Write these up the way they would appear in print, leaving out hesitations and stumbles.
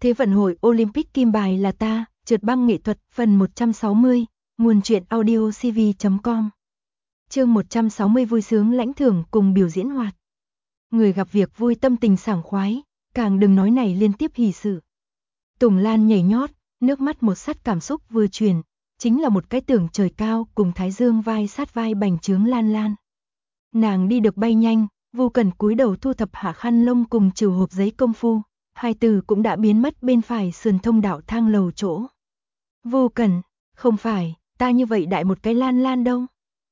Thế vận hội Olympic kim bài là ta, trượt băng nghệ thuật, phần 160, nguồn truyện audio cv.com. Chương 160 vui sướng lãnh thưởng cùng biểu diễn hoạt. Người gặp việc vui tâm tình sảng khoái, càng đừng nói này liên tiếp hỷ sự. Tùng Lan nhảy nhót, nước mắt một sát cảm xúc vừa truyền, chính là một cái tưởng trời cao cùng Thái Dương vai sát vai bành trướng Lan Lan. Nàng đi được bay nhanh, Vô Cẩn cúi đầu thu thập hạ khăn lông cùng trừ hộp giấy công phu, hai từ cũng đã biến mất bên phải sườn thông đạo thang lầu chỗ. Vô Cẩn, không phải, ta như vậy đại một cái Lan Lan đâu.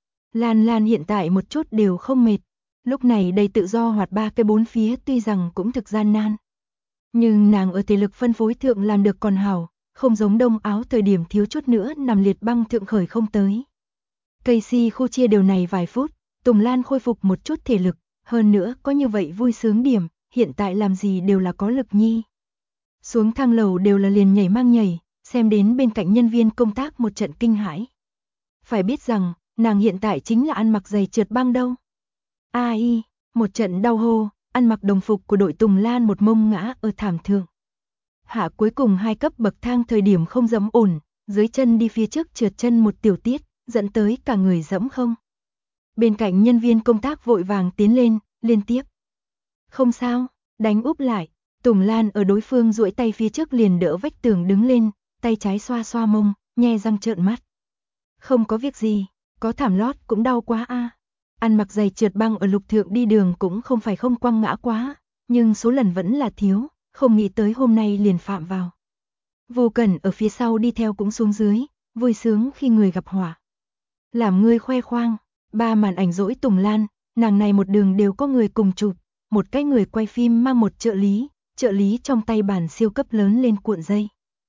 Lan Lan hiện tại một chút đều không mệt, lúc này đầy tự do hoạt ba cái bốn phía tuy rằng cũng thực gian nan. Nhưng nàng ở thể lực phân phối thượng làm được còn hảo, không giống đông áo thời điểm thiếu chút nữa nằm liệt băng thượng khởi không tới. Casey khu chia điều này vài phút, Tùng Lan khôi phục một chút thể lực, hơn nữa có như vậy vui sướng điểm, hiện tại làm gì đều là có lực nhi. Xuống thang lầu đều là liền nhảy mang nhảy, xem đến bên cạnh nhân viên công tác một trận kinh hãi. Phải biết rằng, nàng hiện tại chính là ăn mặc giày trượt băng đâu. Ai, một trận đau hô, ăn mặc đồng phục của đội Tùng Lan một mông ngã ở thảm thượng. Hạ cuối cùng 2 cấp bậc thang thời điểm không dẫm ổn, dưới chân đi phía trước trượt chân một tiểu tiết, dẫn tới cả người dẫm không. Bên cạnh nhân viên công tác vội vàng tiến lên, liên tiếp. Không sao, đánh úp lại, Tùng Lan ở đối phương duỗi tay phía trước liền đỡ vách tường đứng lên, tay trái xoa xoa mông, nhe răng trợn mắt. Không có việc gì, có thảm lót cũng đau quá a. Ăn mặc giày trượt băng ở lục thượng đi đường cũng không phải không quăng ngã quá, nhưng số lần vẫn là thiếu, không nghĩ tới hôm nay liền phạm vào. Vô Cẩn ở phía sau đi theo cũng xuống dưới, vui sướng khi người gặp họa. Làm ngươi khoe khoang, 3 màn ảnh dỗi Tùng Lan, nàng này một đường đều có người cùng chụp, một cái người quay phim mang một trợ lý trong tay bản siêu cấp lớn lên cuộn dây.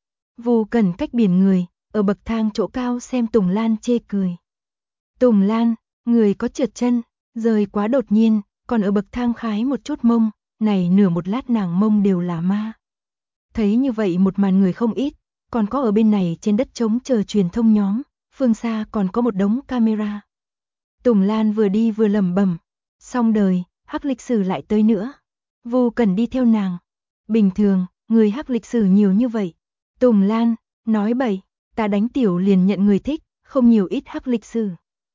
Vô Cẩn cách biển người, ở bậc thang chỗ cao xem Tùng Lan chê cười. Tùng Lan, người có trượt chân, rời quá đột nhiên, còn ở bậc thang khái một chút mông, này nửa một lát nàng mông đều là ma. Thấy như vậy một màn người không ít, còn có ở bên này trên đất trống chờ truyền thông nhóm, phương xa còn có một đống camera. Tùng Lan vừa đi vừa lẩm bẩm, xong đời, hắc lịch sử lại tới nữa. Vô Cẩn đi theo nàng. Bình thường, người hắc lịch sử nhiều như vậy. Tùng Lan, nói bậy, ta đánh tiểu liền nhận người thích, không nhiều ít hắc lịch sử.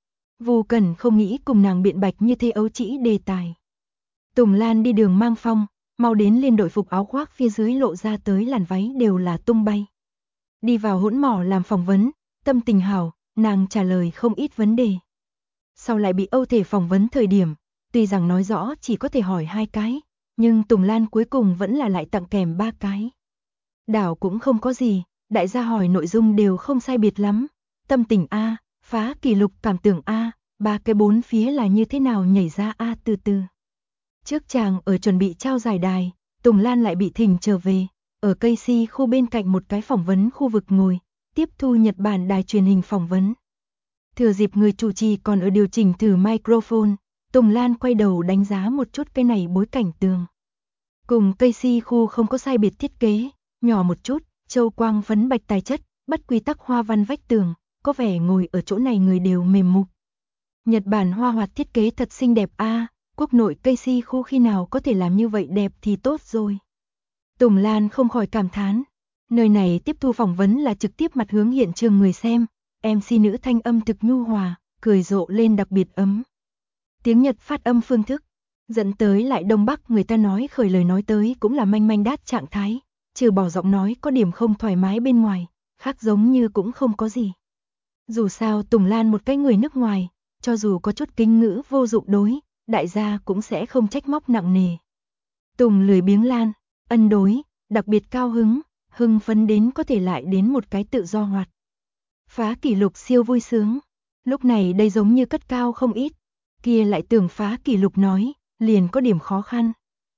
Vô Cẩn không nghĩ cùng nàng biện bạch như thế ấu trĩ đề tài. Tùng Lan đi đường mang phong, mau đến liên đội phục áo khoác phía dưới lộ ra tới làn váy đều là tung bay. Đi vào hỗn mỏ làm phỏng vấn, tâm tình hảo, nàng trả lời không ít vấn đề. Sau lại bị Âu Thể phỏng vấn thời điểm, tuy rằng nói rõ chỉ có thể hỏi 2 cái, nhưng Tùng Lan cuối cùng vẫn là lại tặng kèm 3 cái. Đảo cũng không có gì, đại gia hỏi nội dung đều không sai biệt lắm. Tâm tình A, phá kỷ lục cảm tưởng A, 3 cái 4 phía là như thế nào nhảy ra A từ từ. Trước chàng ở chuẩn bị trao giải đài, Tùng Lan lại bị thỉnh trở về, ở Casey khu bên cạnh một cái phỏng vấn khu vực ngồi, tiếp thu Nhật Bản đài truyền hình phỏng vấn. Thừa dịp người chủ trì còn ở điều chỉnh thử microphone, Tùng Lan quay đầu đánh giá một chút cái này bối cảnh tường. Cùng Casey khu không có sai biệt thiết kế, nhỏ một chút, châu quang phấn bạch tài chất, bất quy tắc hoa văn vách tường, có vẻ ngồi ở chỗ này người đều mềm mục. Nhật Bản hoa hoạt thiết kế thật xinh đẹp a, quốc nội Casey khu khi nào có thể làm như vậy đẹp thì tốt rồi. Tùng Lan không khỏi cảm thán, nơi này tiếp thu phỏng vấn là trực tiếp mặt hướng hiện trường người xem, MC nữ thanh âm thực nhu hòa, cười rộ lên đặc biệt ấm. Tiếng Nhật phát âm phương thức, dẫn tới lại Đông Bắc người ta nói khởi lời nói tới cũng là manh manh đát trạng thái, trừ bỏ giọng nói có điểm không thoải mái bên ngoài, khác giống như cũng không có gì. Dù sao Tùng Lan một cái người nước ngoài, cho dù có chút kinh ngữ vô dụng đối, đại gia cũng sẽ không trách móc nặng nề. Tùng lười biếng Lan, ân đối, đặc biệt cao hưng phấn đến có thể lại đến một cái tự do hoạt. Phá kỷ lục siêu vui sướng, lúc này đây giống như cất cao không ít, kia lại tưởng phá kỷ lục nói, liền có điểm khó khăn.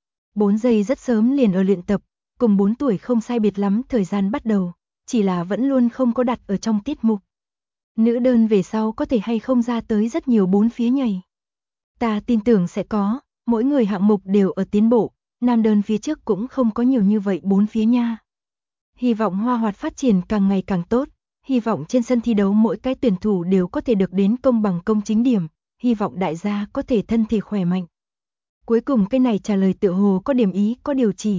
4 giây rất sớm liền ở luyện tập, cùng 4 tuổi không sai biệt lắm thời gian bắt đầu, chỉ là vẫn luôn không có đặt ở trong tiết mục. Nữ đơn về sau có thể hay không ra tới rất nhiều 4 phía nhảy. Ta tin tưởng sẽ có, mỗi người hạng mục đều ở tiến bộ, nam đơn phía trước cũng không có nhiều như vậy 4 phía nha. Hy vọng hoa hoạt phát triển càng ngày càng tốt, hy vọng trên sân thi đấu mỗi cái tuyển thủ đều có thể được đến công bằng công chính điểm, hy vọng đại gia có thể thân thể khỏe mạnh. Cuối cùng cái này trả lời tựa hồ có điểm ý có điều chỉ,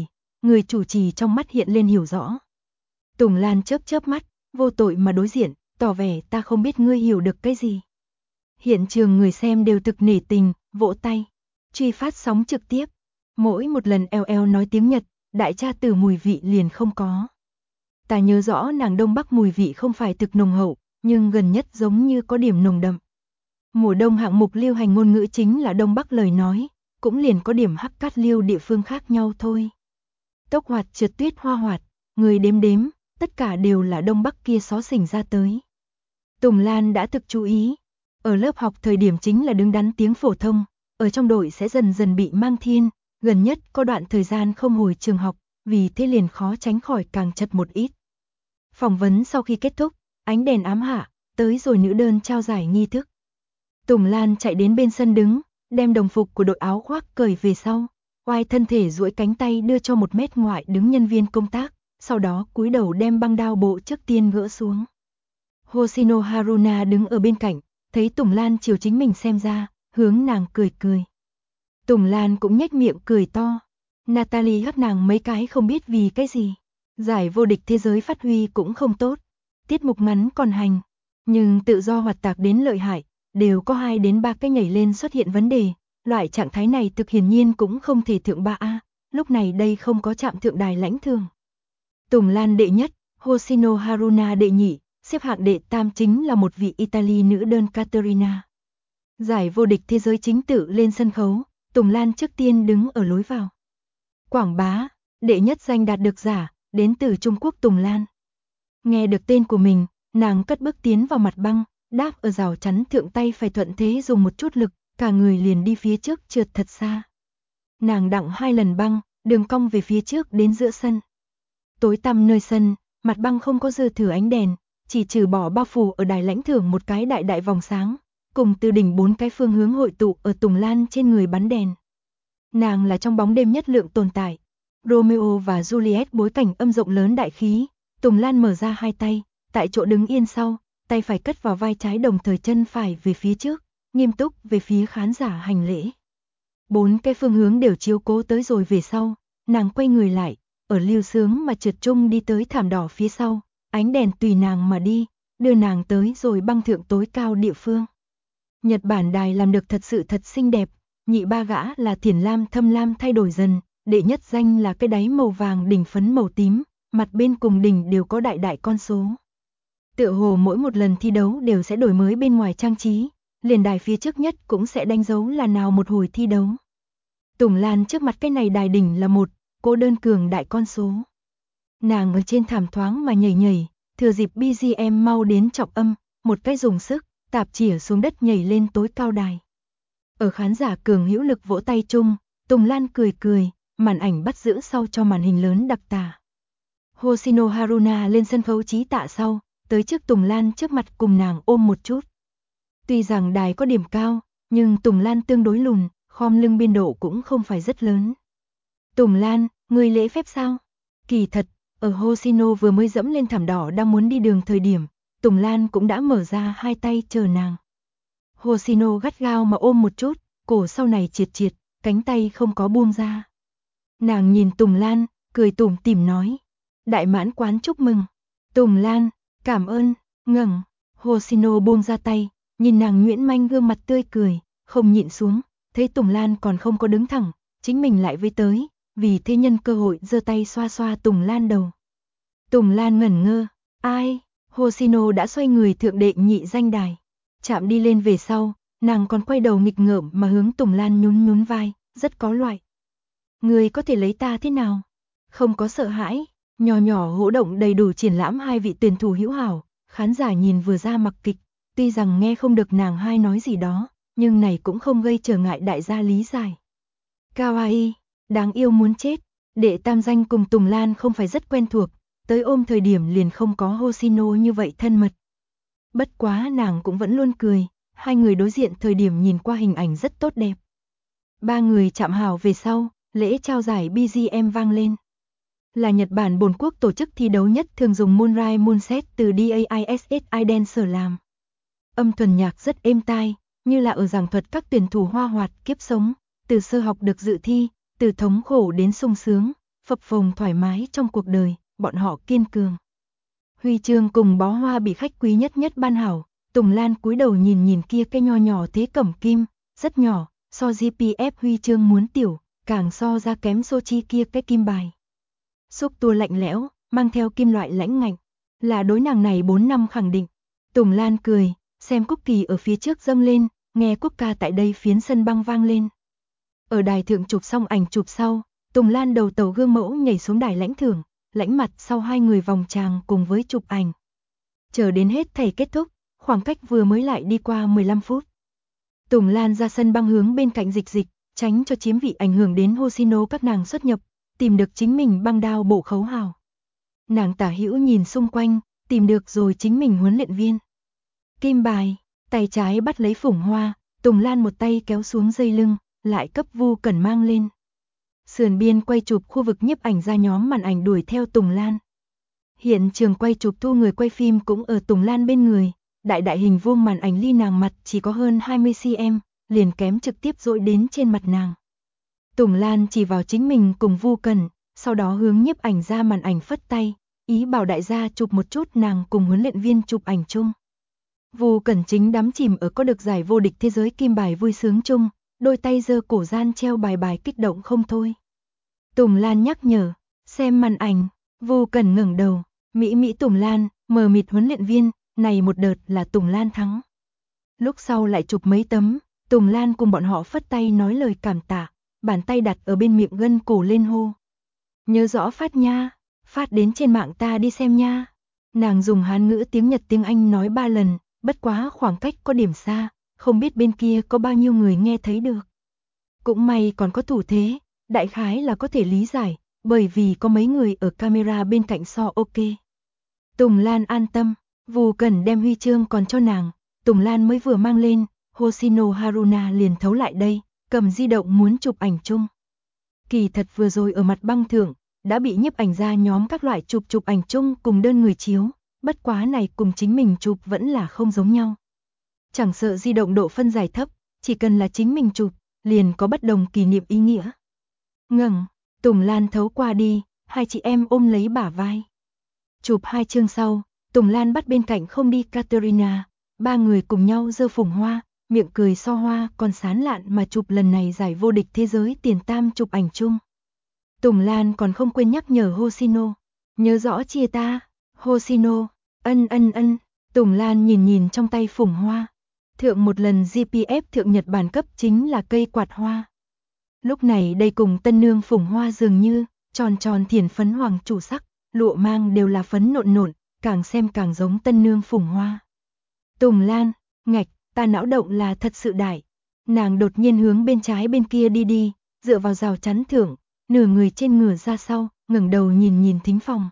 người chủ trì trong mắt hiện lên hiểu rõ. Tùng Lan chớp chớp mắt, vô tội mà đối diện, tỏ vẻ ta không biết ngươi hiểu được cái gì. Hiện trường người xem đều thực nể tình, vỗ tay. Truy phát sóng trực tiếp. Mỗi một lần eo nói tiếng Nhật, đại cha tử mùi vị liền không có. Ta nhớ rõ nàng Đông Bắc mùi vị không phải thực nồng hậu, nhưng gần nhất giống như có điểm nồng đậm. Mùa đông hạng mục lưu hành ngôn ngữ chính là Đông Bắc lời nói, cũng liền có điểm hắc cát liêu địa phương khác nhau thôi. Tốc hoạt trượt tuyết hoa hoạt, người đếm đếm, tất cả đều là Đông Bắc kia xó xỉnh ra tới. Tùng Lan đã thực chú ý, ở lớp học thời điểm chính là đứng đắn tiếng phổ thông, ở trong đội sẽ dần dần bị mang thiên, gần nhất có đoạn thời gian không hồi trường học, vì thế liền khó tránh khỏi càng chật một ít. Phỏng vấn sau khi kết thúc, ánh đèn ám hạ, tới rồi nữ đơn trao giải nghi thức. Tùng Lan chạy đến bên sân đứng, đem đồng phục của đội áo khoác cởi về sau, oai thân thể duỗi cánh tay đưa cho 1 mét ngoại đứng nhân viên công tác, sau đó cúi đầu đem băng đao bộ trước tiên gỡ xuống. Hoshino Haruna đứng ở bên cạnh, thấy Tùng Lan chiều chính mình xem ra, hướng nàng cười cười. Tùng Lan cũng nhếch miệng cười to. Natalie hất nàng mấy cái không biết vì cái gì. Giải vô địch thế giới phát huy cũng không tốt. Tiết mục ngắn còn hành. Nhưng tự do hoạt tạc đến lợi hại, đều có 2 đến 3 cái nhảy lên xuất hiện vấn đề. Loại trạng thái này thực hiển nhiên cũng không thể thượng 3A. Lúc này đây không có chạm thượng đài lãnh thường. Tùng Lan đệ nhất, Hoshino Haruna đệ nhị, xếp hạng đệ tam chính là một vị Italy nữ đơn Caterina. Giải vô địch thế giới chính tự lên sân khấu, Tùng Lan trước tiên đứng ở lối vào. Quảng bá, đệ nhất danh đạt được giả, đến từ Trung Quốc Tùng Lan. Nghe được tên của mình, nàng cất bước tiến vào mặt băng, đáp ở rào chắn thượng tay phải thuận thế dùng một chút lực, cả người liền đi phía trước trượt thật xa. Nàng đặng 2 lần băng, đường cong về phía trước đến giữa sân. Tối tăm nơi sân, mặt băng không có dư thừa ánh đèn, chỉ trừ bỏ bao phủ ở đài lãnh thưởng một cái đại đại vòng sáng, cùng từ đỉnh 4 cái phương hướng hội tụ ở Tùng Lan trên người bắn đèn. Nàng là trong bóng đêm nhất lượng tồn tại. Romeo và Juliet bối cảnh âm rộng lớn đại khí, Tùng Lan mở ra 2 tay, tại chỗ đứng yên sau, tay phải cất vào vai trái đồng thời chân phải về phía trước, nghiêm túc về phía khán giả hành lễ. 4 cái phương hướng đều chiếu cố tới rồi về sau, nàng quay người lại, ở lưu sướng mà trượt trung đi tới thảm đỏ phía sau, ánh đèn tùy nàng mà đi, đưa nàng tới rồi băng thượng tối cao địa phương. Nhật Bản đài làm được thật sự thật xinh đẹp, nhị ba gã là thiển lam thâm lam thay đổi dần, đệ nhất danh là cái đáy màu vàng đỉnh phấn màu tím, mặt bên cùng đỉnh đều có đại đại con số. Tựa hồ mỗi một lần thi đấu đều sẽ đổi mới bên ngoài trang trí, liền đài phía trước nhất cũng sẽ đánh dấu là nào một hồi thi đấu. Tùng Lan trước mặt cái này đài đỉnh là một, cô đơn cường đại con số. Nàng ở trên thảm thoáng mà nhảy nhảy, thừa dịp BGM mau đến trọng âm, một cái dùng sức, tạp chỉa xuống đất nhảy lên tối cao đài. Ở khán giả cường hữu lực vỗ tay chung, Tùng Lan cười cười, màn ảnh bắt giữ sau cho màn hình lớn đặc tả. Hoshino Haruna lên sân khấu trí tạ sau, tới trước Tùng Lan trước mặt cùng nàng ôm một chút. Tuy rằng đài có điểm cao, nhưng Tùng Lan tương đối lùn, khom lưng biên độ cũng không phải rất lớn. Tùng Lan, ngươi lễ phép sao? Kỳ thật, ở Hoshino vừa mới dẫm lên thảm đỏ đang muốn đi đường thời điểm, Tùng Lan cũng đã mở ra 2 tay chờ nàng. Hoshino gắt gao mà ôm một chút, cổ sau này triệt triệt, cánh tay không có buông ra. Nàng nhìn Tùng Lan, cười tủm tỉm nói. Đại mãn quán chúc mừng. Tùng Lan, cảm ơn, ngẩng. Hoshino buông ra tay, nhìn nàng nhuyễn manh gương mặt tươi cười, không nhịn xuống, thấy Tùng Lan còn không có đứng thẳng, chính mình lại với tới, vì thế nhân cơ hội giơ tay xoa xoa Tùng Lan đầu. Tùng Lan ngẩn ngơ, ai? Hoshino đã xoay người thượng đệ nhị danh đài. Chạm đi lên về sau, nàng còn quay đầu nghịch ngợm mà hướng Tùng Lan nhún nhún vai, rất có loại. Người có thể lấy ta thế nào? Không có sợ hãi, nhỏ nhỏ hỗ động đầy đủ triển lãm 2 vị tuyển thủ hữu hảo, khán giả nhìn vừa ra mặc kịch, tuy rằng nghe không được nàng hai nói gì đó, nhưng này cũng không gây trở ngại đại gia lý giải. Kawaii, đáng yêu muốn chết, đệ tam danh cùng Tùng Lan không phải rất quen thuộc, tới ôm thời điểm liền không có Hoshino như vậy thân mật. Bất quá nàng cũng vẫn luôn cười, 2 người đối diện thời điểm nhìn qua hình ảnh rất tốt đẹp. 3 người chạm hào về sau, lễ trao giải BGM vang lên. Là Nhật Bản Bồn Quốc tổ chức thi đấu nhất thường dùng Moonrise Moonset từ DAISS iDancer làm. Âm thuần nhạc rất êm tai, như là ở giảng thuật các tuyển thủ hoa hoạt kiếp sống, từ sơ học được dự thi, từ thống khổ đến sung sướng, phập phồng thoải mái trong cuộc đời, bọn họ kiên cường. Huy chương cùng bó hoa bị khách quý nhất nhất ban hảo, Tùng Lan cúi đầu nhìn nhìn kia cái nho nhỏ thế cẩm kim, rất nhỏ, so GPF huy chương muốn tiểu, càng so ra kém Sochi kia cái kim bài. Xúc tua lạnh lẽo, mang theo kim loại lãnh ngạnh, là đối nàng này 4 năm khẳng định. Tùng Lan cười, xem quốc kỳ ở phía trước dâng lên, nghe quốc ca tại đây phiến sân băng vang lên. Ở đài thượng chụp xong ảnh chụp sau, Tùng Lan đầu tàu gương mẫu nhảy xuống đài lãnh thưởng, lãnh mặt sau hai người vòng tràng cùng với chụp ảnh. Chờ đến hết thảy kết thúc, khoảng cách vừa mới lại đi qua 15 phút. Tùng Lan ra sân băng hướng bên cạnh dịch, tránh cho chiếm vị ảnh hưởng đến Hoshino các nàng xuất nhập, tìm được chính mình băng đao bổ khấu hào. Nàng tả hữu nhìn xung quanh, tìm được rồi chính mình huấn luyện viên. Kim bài, tay trái bắt lấy phủng hoa, Tùng Lan một tay kéo xuống dây lưng, lại cấp Vu Cẩn mang lên. Sườn biên quay chụp khu vực nhiếp ảnh ra nhóm màn ảnh đuổi theo Tùng Lan. Hiện trường quay chụp thu người quay phim cũng ở Tùng Lan bên người, đại hình vuông màn ảnh ly nàng mặt chỉ có hơn 20 cm, liền kém trực tiếp dội đến trên mặt nàng. Tùng Lan chỉ vào chính mình cùng Vu Cẩn, sau đó hướng nhiếp ảnh ra màn ảnh phất tay, ý bảo đại gia chụp một chút nàng cùng huấn luyện viên chụp ảnh chung. Vu Cẩn chính đắm chìm ở có được giải vô địch thế giới kim bài vui sướng chung, đôi tay giơ cổ gian treo bài kích động không thôi. Tùng Lan nhắc nhở, xem màn ảnh, Vu Cẩn ngẩng đầu, mỹ Tùng Lan, mờ mịt huấn luyện viên, này một đợt là Tùng Lan thắng. Lúc sau lại chụp mấy tấm, Tùng Lan cùng bọn họ phất tay nói lời cảm tạ, bàn tay đặt ở bên miệng gân cổ lên hô. Nhớ rõ phát nha, phát đến trên mạng ta đi xem nha. Nàng dùng Hán ngữ tiếng Nhật tiếng Anh nói 3 lần, bất quá khoảng cách có điểm xa, không biết bên kia có bao nhiêu người nghe thấy được. Cũng may còn có thủ thế, đại khái là có thể lý giải, bởi vì có mấy người ở camera bên cạnh so ok. Tùng Lan an tâm, Vu Cẩn đem huy chương còn cho nàng, Tùng Lan mới vừa mang lên, Hoshino Haruna liền thấu lại đây, cầm di động muốn chụp ảnh chung. Kỳ thật vừa rồi ở mặt băng thượng, đã bị nhiếp ảnh ra nhóm các loại chụp ảnh chung cùng đơn người chiếu, bất quá này cùng chính mình chụp vẫn là không giống nhau. Chẳng sợ di động độ phân giải thấp, chỉ cần là chính mình chụp, liền có bất đồng kỷ niệm ý nghĩa. Ngẩng, Tùng Lan thấu qua đi, hai chị em ôm lấy bả vai. Chụp 2 chương sau, Tùng Lan bắt bên cạnh không đi Katerina, 3 người cùng nhau giơ phủng hoa, miệng cười so hoa còn sán lạn mà chụp lần này giải vô địch thế giới tiền tam chụp ảnh chung. Tùng Lan còn không quên nhắc nhở Hoshino, nhớ rõ chia ta, Hoshino, ân, Tùng Lan nhìn trong tay phủng hoa. Thượng một lần GPF thượng Nhật Bản cấp chính là cây quạt hoa. Lúc này đây cùng tân nương phủng hoa dường như, tròn thiển phấn hoàng chủ sắc, lụa mang đều là phấn nộn, càng xem càng giống tân nương phủng hoa. Tùng Lan, ngạch, ta não động là thật sự đại. Nàng đột nhiên hướng bên trái bên kia đi, dựa vào rào chắn thượng, nửa người trên ngửa ra sau, ngẩng đầu nhìn thính phòng.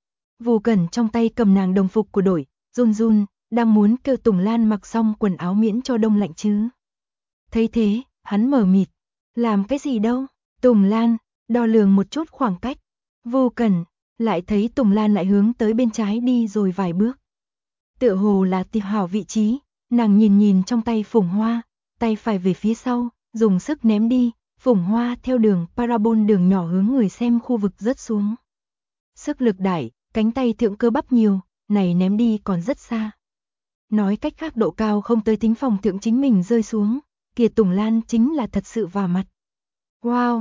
Vu Cẩn trong tay cầm nàng đồng phục của đội, run, đang muốn kêu Tùng Lan mặc xong quần áo miễn cho đông lạnh chứ. Thấy thế, hắn mờ mịt, làm cái gì đâu? Tùng Lan, đo lường một chút khoảng cách. Vu Cẩn, lại thấy Tùng Lan lại hướng tới bên trái đi rồi vài bước. Tựa hồ là tìm hảo vị trí, nàng nhìn trong tay phủng hoa, tay phải về phía sau, dùng sức ném đi, phủng hoa theo đường parabol đường nhỏ hướng người xem khu vực rớt xuống. Sức lực đại, cánh tay thượng cơ bắp nhiều, này ném đi còn rất xa. Nói cách khác độ cao không tới thính phòng thượng chính mình rơi xuống, kia Tùng Lan chính là thật sự vào mặt. Wow,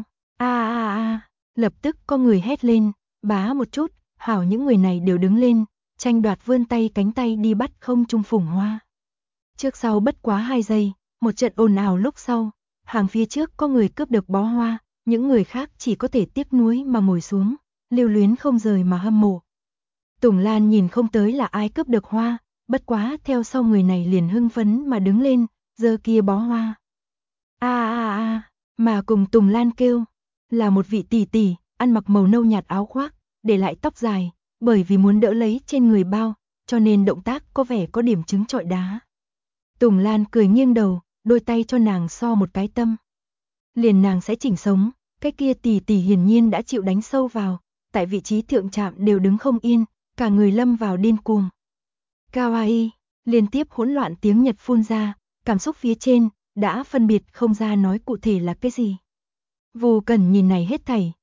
lập tức có người hét lên, bá một chút, hảo những người này đều đứng lên, tranh đoạt vươn tay cánh tay đi bắt không trung phủng hoa. Trước sau bất quá 2 giây, một trận ồn ào lúc sau, hàng phía trước có người cướp được bó hoa, những người khác chỉ có thể tiếc nuối mà ngồi xuống, lưu luyến không rời mà hâm mộ. Tùng Lan nhìn không tới là ai cướp được hoa, bất quá theo sau người này liền hưng phấn mà đứng lên, giơ kia bó hoa. Mà cùng Tùng Lan kêu, là một vị tỷ, ăn mặc màu nâu nhạt áo khoác, để lại tóc dài, bởi vì muốn đỡ lấy trên người bao, cho nên động tác có vẻ có điểm trứng trọi đá. Tùng Lan cười nghiêng đầu, đôi tay cho nàng so một cái tâm. Liền nàng sẽ chỉnh sống, cái kia tỷ hiển nhiên đã chịu đánh sâu vào, tại vị trí thượng trạm đều đứng không yên, cả người lâm vào điên cuồng. Kawaii, liên tiếp hỗn loạn tiếng Nhật phun ra, cảm xúc phía trên, đã phân biệt không ra nói cụ thể là cái gì. Vu Cẩn nhìn này hết thảy,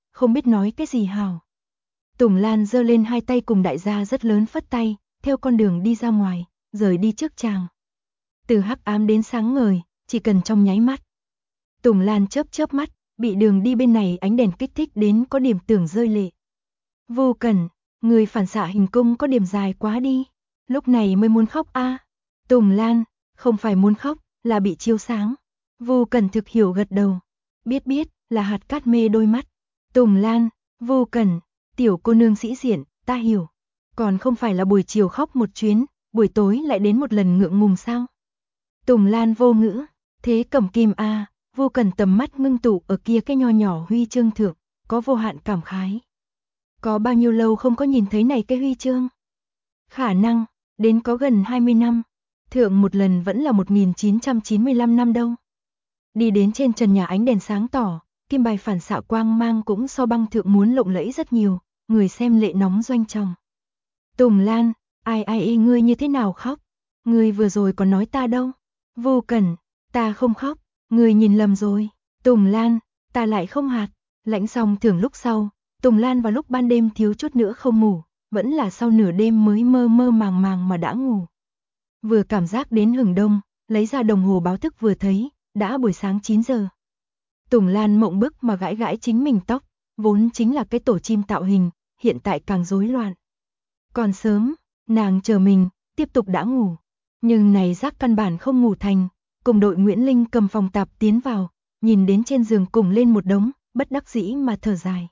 không biết nói cái gì hảo. Tùng Lan giơ lên hai tay cùng đại gia rất lớn phất tay, theo con đường đi ra ngoài, rời đi trước chàng. Từ hắc ám đến sáng ngời, chỉ cần trong nháy mắt. Tùng Lan chớp chớp mắt, bị đường đi bên này ánh đèn kích thích đến có điểm tưởng rơi lệ. Vô Cẩn, người phản xạ hình cung có điểm dài quá đi, lúc này mới muốn khóc a. Tùng Lan, không phải muốn khóc, là bị chiếu sáng. Vô Cẩn thực hiểu gật đầu, biết là hạt cát mê đôi mắt. Tùng Lan, Vô Cẩn, tiểu cô nương sĩ diện, ta hiểu. Còn không phải là buổi chiều khóc một chuyến, buổi tối lại đến một lần ngượng ngùng sao? Tùng Lan vô ngữ, thế Cẩm Kim a. Vô Cẩn tầm mắt ngưng tụ ở kia cái nho nhỏ huy chương thượng, có vô hạn cảm khái. Có bao nhiêu lâu không có nhìn thấy này cái huy chương? Khả năng, đến có gần 20 năm. Thượng một lần vẫn là 1995 năm đâu. Đi đến trên trần nhà ánh đèn sáng tỏ, kim bài phản xạ quang mang cũng so băng thượng muốn lộng lẫy rất nhiều, người xem lệ nóng doanh trọng. Tùng Lan, ai ngươi như thế nào khóc? Ngươi vừa rồi còn nói ta đâu? Vô Cẩn, ta không khóc, ngươi nhìn lầm rồi. Tùng Lan, ta lại không hạt. Lãnh xong thưởng lúc sau, Tùng Lan vào lúc ban đêm thiếu chút nữa không ngủ, vẫn là sau nửa đêm mới mơ mơ màng màng mà đã ngủ. Vừa cảm giác đến hừng đông, lấy ra đồng hồ báo thức vừa thấy, đã buổi sáng 9 giờ. Tùng Lan mộng bức mà gãi gãi chính mình tóc, vốn chính là cái tổ chim tạo hình, hiện tại càng rối loạn. Còn sớm, nàng chờ mình, tiếp tục đã ngủ. Nhưng này giác căn bản không ngủ thành, cùng đội Nguyễn Linh cầm phòng tạp tiến vào, nhìn đến trên giường cùng lên một đống, bất đắc dĩ mà thở dài.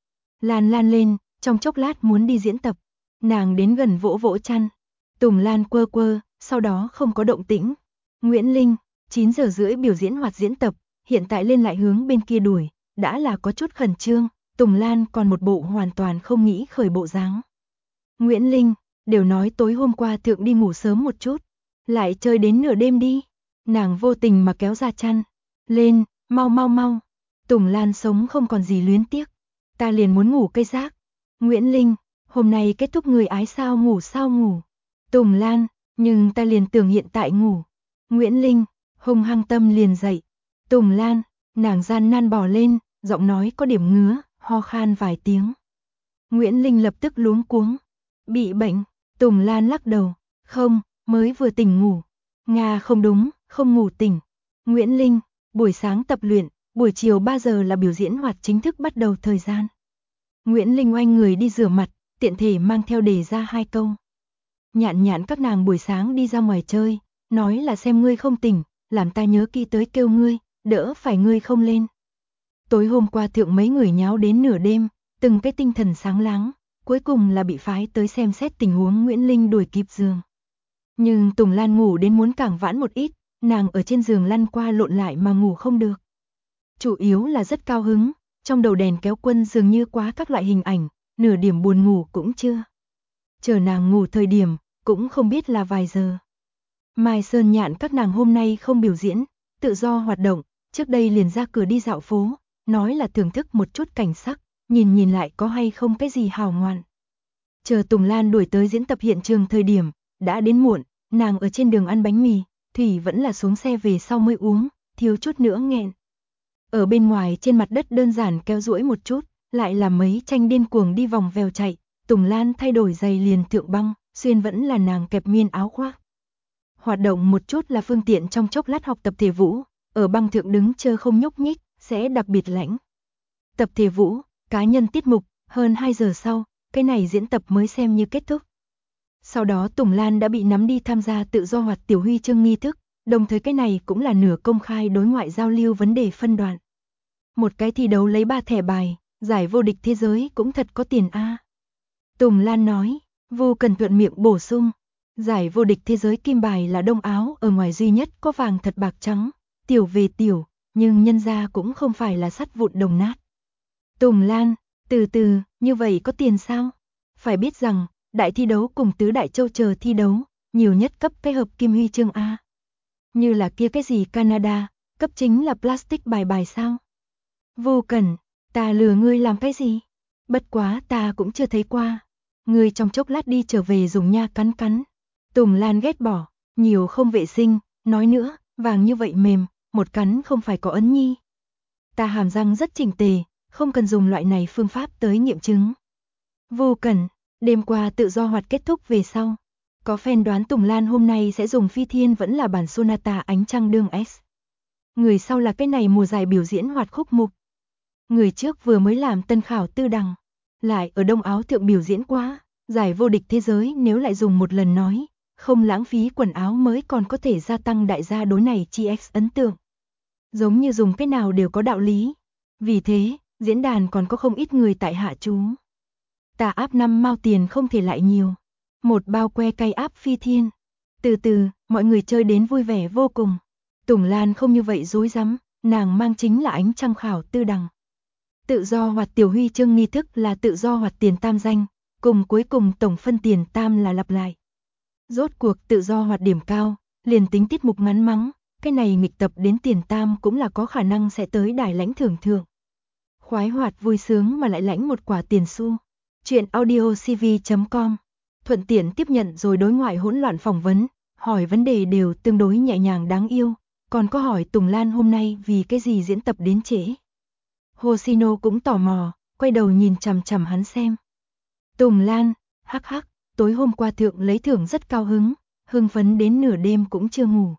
Lan lên, trong chốc lát muốn đi diễn tập. Nàng đến gần vỗ vỗ chăn. Tùng Lan quơ quơ, sau đó không có động tĩnh. Nguyễn Linh, 9 giờ rưỡi biểu diễn hoạt diễn tập, hiện tại lên lại hướng bên kia đuổi, đã là có chút khẩn trương, Tùng Lan còn một bộ hoàn toàn không nghĩ khởi bộ dáng. Nguyễn Linh, đều nói tối hôm qua thượng đi ngủ sớm một chút, lại chơi đến nửa đêm đi. Nàng vô tình mà kéo ra chăn. Lên, mau. Tùng Lan sống không còn gì luyến tiếc. Ta liền muốn ngủ cây rác. Nguyễn Linh, hôm nay kết thúc người ái sao ngủ. Tùng Lan, nhưng ta liền tưởng hiện tại ngủ. Nguyễn Linh, hung hăng tâm liền dậy. Tùng Lan, nàng gian nan bò lên, giọng nói có điểm ngứa, ho khan vài tiếng. Nguyễn Linh lập tức luống cuống. Bị bệnh, Tùng Lan lắc đầu. Không, mới vừa tỉnh ngủ. Nga không đúng, không ngủ tỉnh. Nguyễn Linh, buổi sáng tập luyện, buổi chiều 3 giờ là biểu diễn hoạt chính thức bắt đầu thời gian. Nguyễn Linh oanh người đi rửa mặt, tiện thể mang theo đề ra 2 câu. Nhạn các nàng buổi sáng đi ra ngoài chơi, nói là xem ngươi không tỉnh, làm ta nhớ kỹ tới kêu ngươi, đỡ phải ngươi không lên. Tối hôm qua thượng mấy người nháo đến nửa đêm, từng cái tinh thần sáng láng, cuối cùng là bị phái tới xem xét tình huống Nguyễn Linh đuổi kịp giường. Nhưng Tùng Lan ngủ đến muốn càng vãn một ít, nàng ở trên giường lăn qua lộn lại mà ngủ không được. Chủ yếu là rất cao hứng, trong đầu đèn kéo quân dường như quá các loại hình ảnh, nửa điểm buồn ngủ cũng chưa. Chờ nàng ngủ thời điểm, cũng không biết là vài giờ. Mai Sơn Nhạn các nàng hôm nay không biểu diễn, tự do hoạt động, trước đây liền ra cửa đi dạo phố, nói là thưởng thức một chút cảnh sắc, nhìn lại có hay không cái gì hào ngoạn. Chờ Tùng Lan đuổi tới diễn tập hiện trường thời điểm, đã đến muộn, nàng ở trên đường ăn bánh mì, Thủy vẫn là xuống xe về sau mới uống, thiếu chút nữa nghẹn. Ở bên ngoài trên mặt đất đơn giản kéo duỗi một chút, lại là mấy tranh điên cuồng đi vòng vèo chạy, Tùng Lan thay đổi giày liền thượng băng, xuyên vẫn là nàng kẹp miên áo khoác. Hoạt động một chút là phương tiện trong chốc lát học tập thể vũ, ở băng thượng đứng chờ không nhúc nhích, sẽ đặc biệt lãnh. Tập thể vũ, cá nhân tiết mục, hơn 2 giờ sau, cái này diễn tập mới xem như kết thúc. Sau đó Tùng Lan đã bị nắm đi tham gia tự do hoạt tiểu huy chương nghi thức, đồng thời cái này cũng là nửa công khai đối ngoại giao lưu vấn đề phân đoạn. Một cái thi đấu lấy 3 thẻ bài, giải vô địch thế giới cũng thật có tiền a. Tùng Lan nói, Vô Cần thuận miệng bổ sung, giải vô địch thế giới kim bài là đông áo ở ngoài duy nhất có vàng thật bạc trắng, tiểu về tiểu, nhưng nhân ra cũng không phải là sắt vụn đồng nát. Tùng Lan, từ từ, như vậy có tiền sao? Phải biết rằng, đại thi đấu cùng tứ đại châu chờ thi đấu, nhiều nhất cấp cái hợp kim huy chương A. Như là kia cái gì Canada, cấp chính là plastic bài sao? Vô Cần, ta lừa ngươi làm cái gì? Bất quá ta cũng chưa thấy qua. Ngươi trong chốc lát đi trở về dùng nha cắn. Tùng Lan ghét bỏ, nhiều không vệ sinh, nói nữa, vàng như vậy mềm, một cắn không phải có ấn nhi. Ta hàm răng rất chỉnh tề, không cần dùng loại này phương pháp tới nghiệm chứng. Vô cần, đêm qua tự do hoạt kết thúc về sau. Có fan đoán Tùng Lan hôm nay sẽ dùng Phi Thiên vẫn là bản Sonata Ánh Trăng đương S. Người sau là cái này mùa giải biểu diễn hoạt khúc mục. Người trước vừa mới làm Tân Khảo Tư Đằng, lại ở Đông Áo Thượng biểu diễn quá, giải vô địch thế giới nếu lại dùng một lần nói, không lãng phí quần áo mới còn có thể gia tăng đại gia đối này chi X ấn tượng. Giống như dùng cái nào đều có đạo lý. Vì thế, diễn đàn còn có không ít người tại hạ chú. Ta áp 5 mao tiền không thể lại nhiều. Một bao que cay áp Phi Thiên. Từ từ, mọi người chơi đến vui vẻ vô cùng. Tùng Lan không như vậy dối rắm, nàng mang chính là Ánh Trăng Khảo Tư Đằng. Tự do hoạt tiểu huy chương nghi thức là tự do hoạt tiền tam danh, cùng cuối cùng tổng phân tiền tam là lặp lại. Rốt cuộc tự do hoạt điểm cao, liền tính tiết mục ngắn mắng, cái này nghịch tập đến tiền tam cũng là có khả năng sẽ tới đài lãnh thưởng thưởng. Khoái hoạt vui sướng mà lại lãnh một quả tiền xu. Chuyện audiocv.com thuận tiện tiếp nhận rồi đối ngoại hỗn loạn phỏng vấn, hỏi vấn đề đều tương đối nhẹ nhàng đáng yêu, còn có hỏi Tùng Lan hôm nay vì cái gì diễn tập đến trễ. Hoshino cũng tò mò, quay đầu nhìn chằm chằm hắn xem. Tùng Lan, hắc hắc, tối hôm qua thượng lấy thưởng rất cao hưng phấn đến nửa đêm cũng chưa ngủ.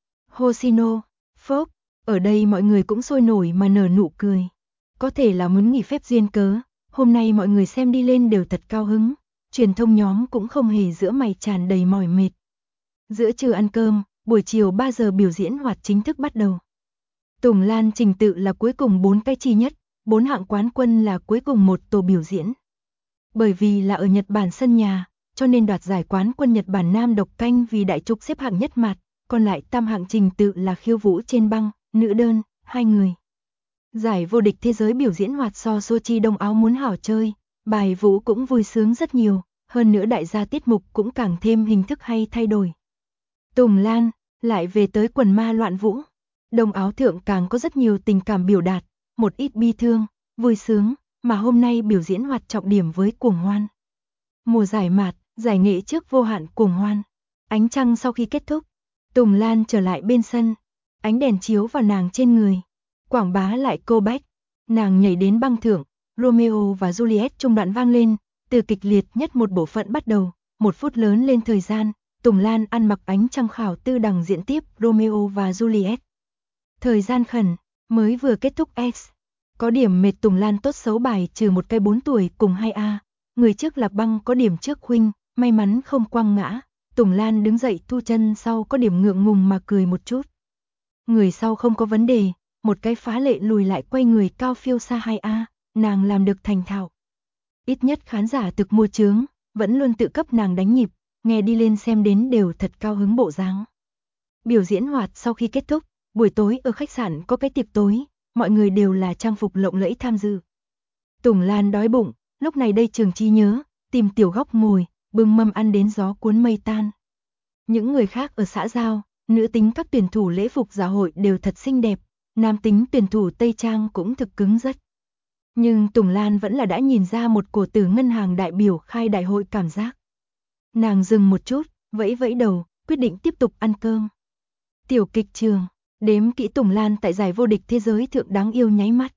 Hoshino, phốc, ở đây mọi người cũng sôi nổi mà nở nụ cười. Có thể là muốn nghỉ phép duyên cớ, hôm nay mọi người xem đi lên đều thật cao hứng, truyền thông nhóm cũng không hề giữa mày tràn đầy mỏi mệt. Giữa trưa ăn cơm, buổi chiều 3 giờ biểu diễn hoạt chính thức bắt đầu. Tùng Lan trình tự là cuối cùng 4 cái chi nhất, 4 hạng quán quân là cuối cùng một tổ biểu diễn. Bởi vì là ở Nhật Bản sân nhà, cho nên đoạt giải quán quân Nhật Bản nam độc canh vì đại trục xếp hạng nhất mặt, còn lại tam hạng trình tự là khiêu vũ trên băng, nữ đơn, 2 người. Giải vô địch thế giới biểu diễn hoạt so Sochi Đông Áo muốn hảo chơi, bài vũ cũng vui sướng rất nhiều, hơn nữa đại gia tiết mục cũng càng thêm hình thức hay thay đổi. Tùng Lan, lại về tới quần ma loạn vũ. Đông Áo Thượng càng có rất nhiều tình cảm biểu đạt, một ít bi thương, vui sướng, mà hôm nay biểu diễn hoạt trọng điểm với cuồng hoan. Mùa giải mạt, giải nghệ trước vô hạn cuồng hoan. Ánh trăng sau khi kết thúc, Tùng Lan trở lại bên sân, ánh đèn chiếu vào nàng trên người. Quảng bá lại cô bách, nàng nhảy đến băng thượng, Romeo và Juliet trung đoạn vang lên, từ kịch liệt nhất một bộ phận bắt đầu, 1 phút lớn lên thời gian, Tùng Lan ăn mặc Ánh Trăng Khảo Tư Đằng diễn tiếp Romeo và Juliet. Thời gian khẩn, mới vừa kết thúc X. Có điểm mệt Tùng Lan tốt xấu bài trừ một cái 4 tuổi cùng 2A, người trước Lạc Băng có điểm trước khuynh, may mắn không quăng ngã, Tùng Lan đứng dậy thu chân sau có điểm ngượng ngùng mà cười một chút. Người sau không có vấn đề, một cái phá lệ lùi lại quay người cao phiêu xa 2A, nàng làm được thành thạo. Ít nhất khán giả thực mua chướng, vẫn luôn tự cấp nàng đánh nhịp, nghe đi lên xem đến đều thật cao hứng bộ dáng. Biểu diễn hoạt sau khi kết thúc, buổi tối ở khách sạn có cái tiệc tối, mọi người đều là trang phục lộng lẫy tham dự. Tùng Lan đói bụng, lúc này đây Trường Chi nhớ, tìm tiểu góc ngồi, bưng mâm ăn đến gió cuốn mây tan. Những người khác ở xã giao, nữ tính các tuyển thủ lễ phục dạ hội đều thật xinh đẹp, nam tính tuyển thủ Tây Trang cũng thực cứng rất. Nhưng Tùng Lan vẫn là đã nhìn ra một cổ tử ngân hàng đại biểu khai đại hội cảm giác. Nàng dừng một chút, vẫy vẫy đầu, quyết định tiếp tục ăn cơm. Tiểu kịch trường, đếm kỹ Tùng Lan tại giải vô địch thế giới thượng đáng yêu nháy mắt.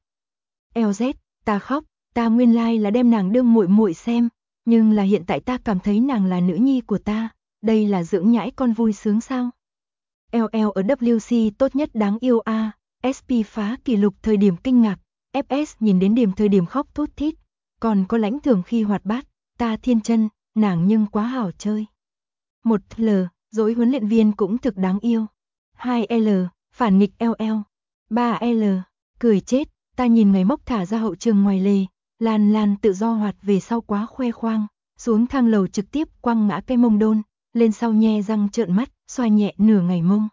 LZ, ta khóc, ta nguyên lai là đem nàng đương muội muội xem, nhưng là hiện tại ta cảm thấy nàng là nữ nhi của ta, đây là dưỡng nhãi con vui sướng sao? LL ở WC tốt nhất đáng yêu a, SP phá kỷ lục thời điểm kinh ngạc, FS nhìn đến điểm thời điểm khóc thút thít, còn có lãnh thưởng khi hoạt bát, ta thiên chân, nàng nhưng quá hảo chơi. 1L, dối huấn luyện viên cũng thực đáng yêu. 2L, phản nghịch LL. 3L, cười chết, ta nhìn ngày mốc thả ra hậu trường ngoài lề, Lan tự do hoạt về sau quá khoe khoang, xuống thang lầu trực tiếp quăng ngã cái mông đôn, lên sau nhe răng trợn mắt, xoay nhẹ nửa ngày mông.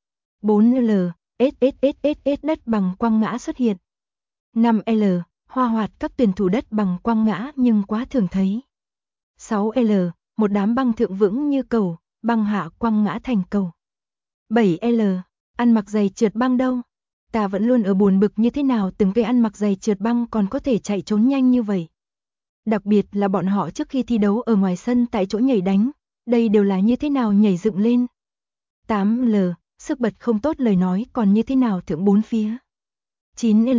4L, SSSSS đất bằng quăng ngã xuất hiện. 5L, hoa hoạt các tuyển thủ đất bằng quăng ngã nhưng quá thường thấy. 6L, một đám băng thượng vững như cầu, băng hạ quăng ngã thành cầu. 7L, ăn mặc giày trượt băng đâu? Ta vẫn luôn ở buồn bực như thế nào từng cái ăn mặc giày trượt băng còn có thể chạy trốn nhanh như vậy. Đặc biệt là bọn họ trước khi thi đấu ở ngoài sân tại chỗ nhảy đánh, đây đều là như thế nào nhảy dựng lên. 8L, sức bật không tốt lời nói còn như thế nào thượng bốn phía. 9L,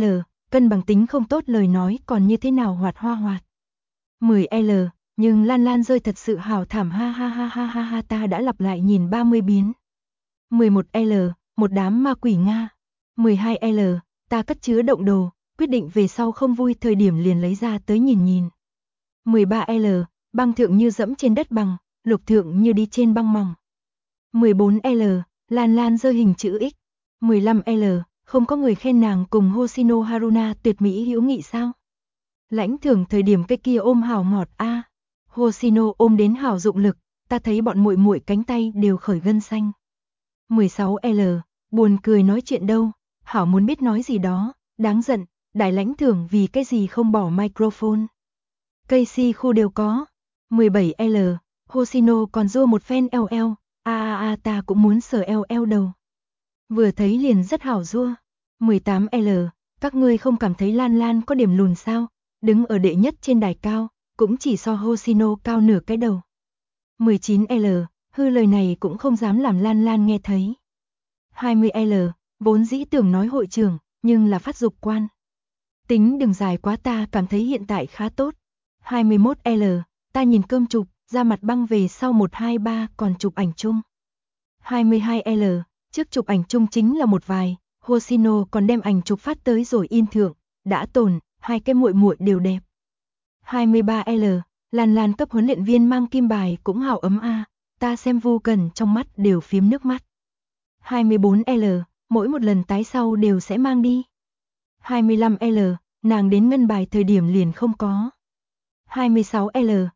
cân bằng tính không tốt lời nói còn như thế nào hoạt hoa hoạt. 10L, nhưng Lan Lan rơi thật sự hảo thảm ha ha ha ha ha ha, ta đã lặp lại nhìn 30 biến. 11L, một đám ma quỷ Nga. 12L, ta cất chứa đựng đồ, quyết định về sau không vui thời điểm liền lấy ra tới nhìn nhìn. 13L, băng thượng như dẫm trên đất bằng, lục thượng như đi trên băng mỏng. 14L, Lan Lan rơi hình chữ X. 15L, không có người khen nàng cùng Hoshino Haruna tuyệt mỹ hữu nghị sao? Lãnh thưởng thời điểm cái kia ôm hảo ngọt a. Hoshino ôm đến hảo dụng lực, ta thấy bọn muội muội cánh tay đều khởi gân xanh. 16L, buồn cười nói chuyện đâu, hảo muốn biết nói gì đó, đáng giận, đại lãnh thưởng vì cái gì không bỏ microphone. Casey khu đều có. 17L, Hoshino còn rua một phen LL, ta cũng muốn sờ LL đầu. Vừa thấy liền rất hảo rua. 18L, các ngươi không cảm thấy Lan Lan có điểm lùn sao, đứng ở đệ nhất trên đài cao, cũng chỉ so Hoshino cao nửa cái đầu. 19L, hư lời này cũng không dám làm Lan Lan nghe thấy. 20L, vốn dĩ tưởng nói hội trưởng, nhưng là phát dục quan. Tính đừng dài quá, ta cảm thấy hiện tại khá tốt. 21L, ta nhìn cơm chụp, ra mặt băng về sau 1, 2, 3 còn chụp ảnh chung. 22L, trước chụp ảnh chung chính là một vài, Hoshino còn đem ảnh chụp phát tới rồi in thượng, đã tồn, hai cái muội muội đều đẹp. 23L, Lan Lan cấp huấn luyện viên mang kim bài cũng hào ấm a, ta xem vô cần trong mắt đều phiếm nước mắt. 24L, mỗi một lần tái sau đều sẽ mang đi. 25L, nàng đến ngân bài thời điểm liền không có. 26L,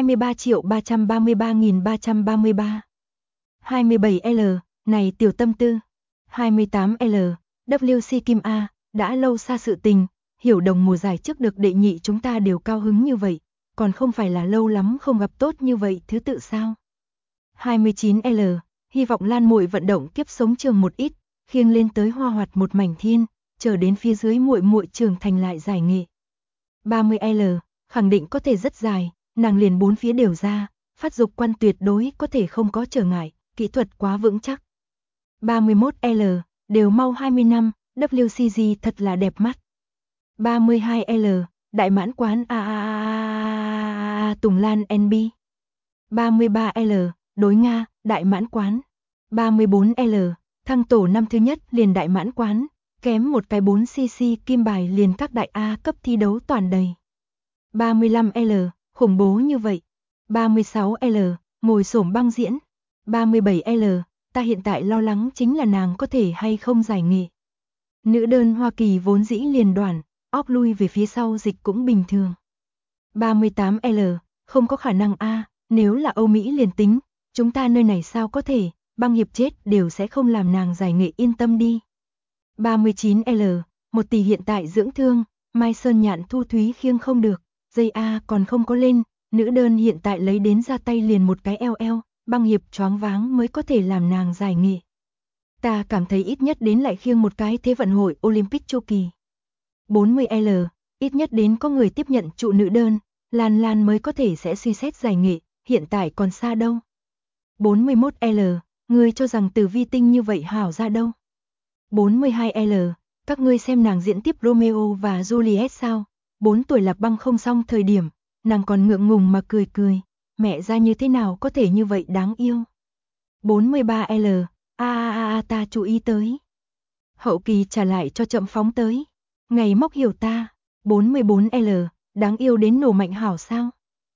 23.333.333. 27L, này tiểu tâm tư. 28L, WC Kim A, đã lâu xa sự tình, hiểu đồng mùa giải trước được đệ nhị chúng ta đều cao hứng như vậy, còn không phải là lâu lắm không gặp tốt như vậy thứ tự sao. 29L, hy vọng Lan muội vận động kiếp sống trường một ít, khiêng lên tới hoa hoạt một mảnh thiên, chờ đến phía dưới muội muội trưởng thành lại giải nghệ. 30L, khẳng định có thể rất dài, nàng liền bốn phía đều ra, phát dục quan tuyệt đối có thể không có trở ngại, kỹ thuật quá vững chắc. 31L, đều mau 20 năm, WCG thật là đẹp mắt. 32L, đại mãn quán Tùng Lan NB. 33L, đối Nga, đại mãn quán. 34L, thăng tổ năm thứ nhất liền đại mãn quán, kém một cái 4cc kim bài liền các đại A cấp thi đấu toàn đầy. 35L, khủng bố như vậy. 36L, ngồi xổm băng diễn. 37L, ta hiện tại lo lắng chính là nàng có thể hay không giải nghệ. Nữ đơn Hoa Kỳ vốn dĩ liền đoạn, óp lui về phía sau dịch cũng bình thường. 38L, không có khả năng a, nếu là Âu Mỹ liền tính, chúng ta nơi này sao có thể, băng hiệp chết đều sẽ không làm nàng giải nghệ, yên tâm đi. 39L, 1 tỷ hiện tại dưỡng thương, Mai Sơn Nhạn Thu Thúy khiêng không được, dây A còn không có lên, nữ đơn hiện tại lấy đến ra tay liền một cái LL, băng hiệp choáng váng mới có thể làm nàng giải nghệ. Ta cảm thấy ít nhất đến lại khiêng một cái Thế vận hội Olympic chu kỳ. 40L, ít nhất đến có người tiếp nhận trụ nữ đơn, Lan Lan mới có thể sẽ suy xét giải nghệ, hiện tại còn xa đâu. 41L, ngươi cho rằng Từ Vi Tinh như vậy hảo ra đâu. 42L, các ngươi xem nàng diễn tiếp Romeo và Juliet sao, 4 tuổi Lạp Băng không xong thời điểm, nàng còn ngượng ngùng mà cười cười, mẹ ra như thế nào có thể như vậy đáng yêu. 43L, ta chú ý tới. Hậu kỳ trả lại cho chậm phóng tới. Ngày móc hiểu ta. 44L, đáng yêu đến nổ mạnh hảo sao.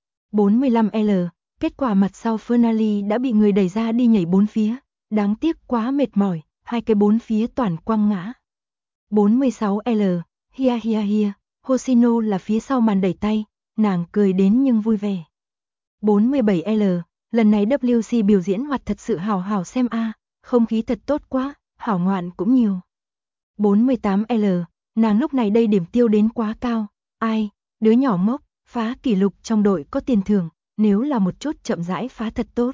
45L, kết quả mặt sau finale đã bị người đẩy ra đi nhảy bốn phía, đáng tiếc quá mệt mỏi, hai cái bốn phía toàn quăng ngã. 46L, hia, Hoshino là phía sau màn đẩy tay, nàng cười đến nhưng vui vẻ. 47L, lần này WC biểu diễn hoạt thật sự hảo hảo xem a, không khí thật tốt quá, hảo ngoạn cũng nhiều. 48L, nàng lúc này đây điểm tiêu đến quá cao, ai, đứa nhỏ ngốc, phá kỷ lục trong đội có tiền thưởng, nếu là một chút chậm rãi phá thật tốt.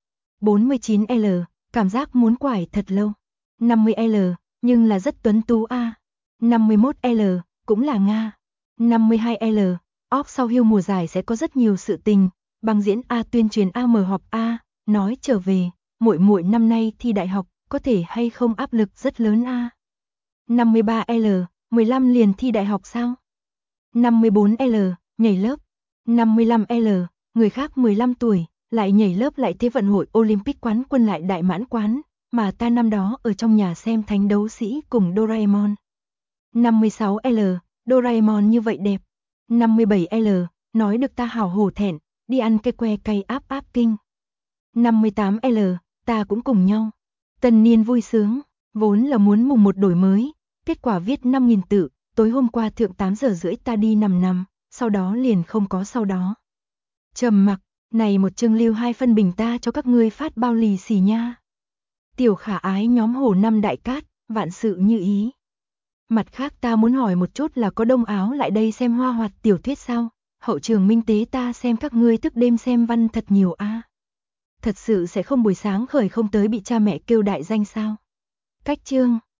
49L, cảm giác muốn quải thật lâu. 50L, nhưng là rất tuấn tú a. 51L, cũng là Nga. 52L, óp sau hưu mùa giải sẽ có rất nhiều sự tình, băng diễn A tuyên truyền A mở họp A, nói trở về, muội muội năm nay thi đại học, có thể hay không áp lực rất lớn a. 53L, 15 liền thi đại học sao? 54L, nhảy lớp. 55L, người khác 15 tuổi, lại nhảy lớp lại thế vận hội Olympic quán quân lại đại mãn quán, mà ta năm đó ở trong nhà xem thánh đấu sĩ cùng Doraemon. 56L, Doraemon như vậy đẹp. 57L, nói được ta hào hổ thẹn, đi ăn cây que cay áp áp kinh. 58L, ta cũng cùng nhau. Tân niên vui sướng, vốn là muốn mùng 1 đổi mới, kết quả viết 5.000 tự, tối hôm qua thượng 8 giờ rưỡi ta đi nằm, sau đó liền không có sau đó. Trầm mặc, này một chương lưu 2 phân bình ta cho các ngươi phát bao lì xì nha. Tiểu khả ái nhóm Hồ Năm Đại Cát, vạn sự như ý. Mặt khác ta muốn hỏi một chút là có đông áo lại đây xem hoa hoạt tiểu thuyết sao? Hậu trường minh tế ta xem các ngươi thức đêm xem văn thật nhiều a. Thật sự sẽ không buổi sáng khởi không tới bị cha mẹ kêu đại danh sao? Cách chương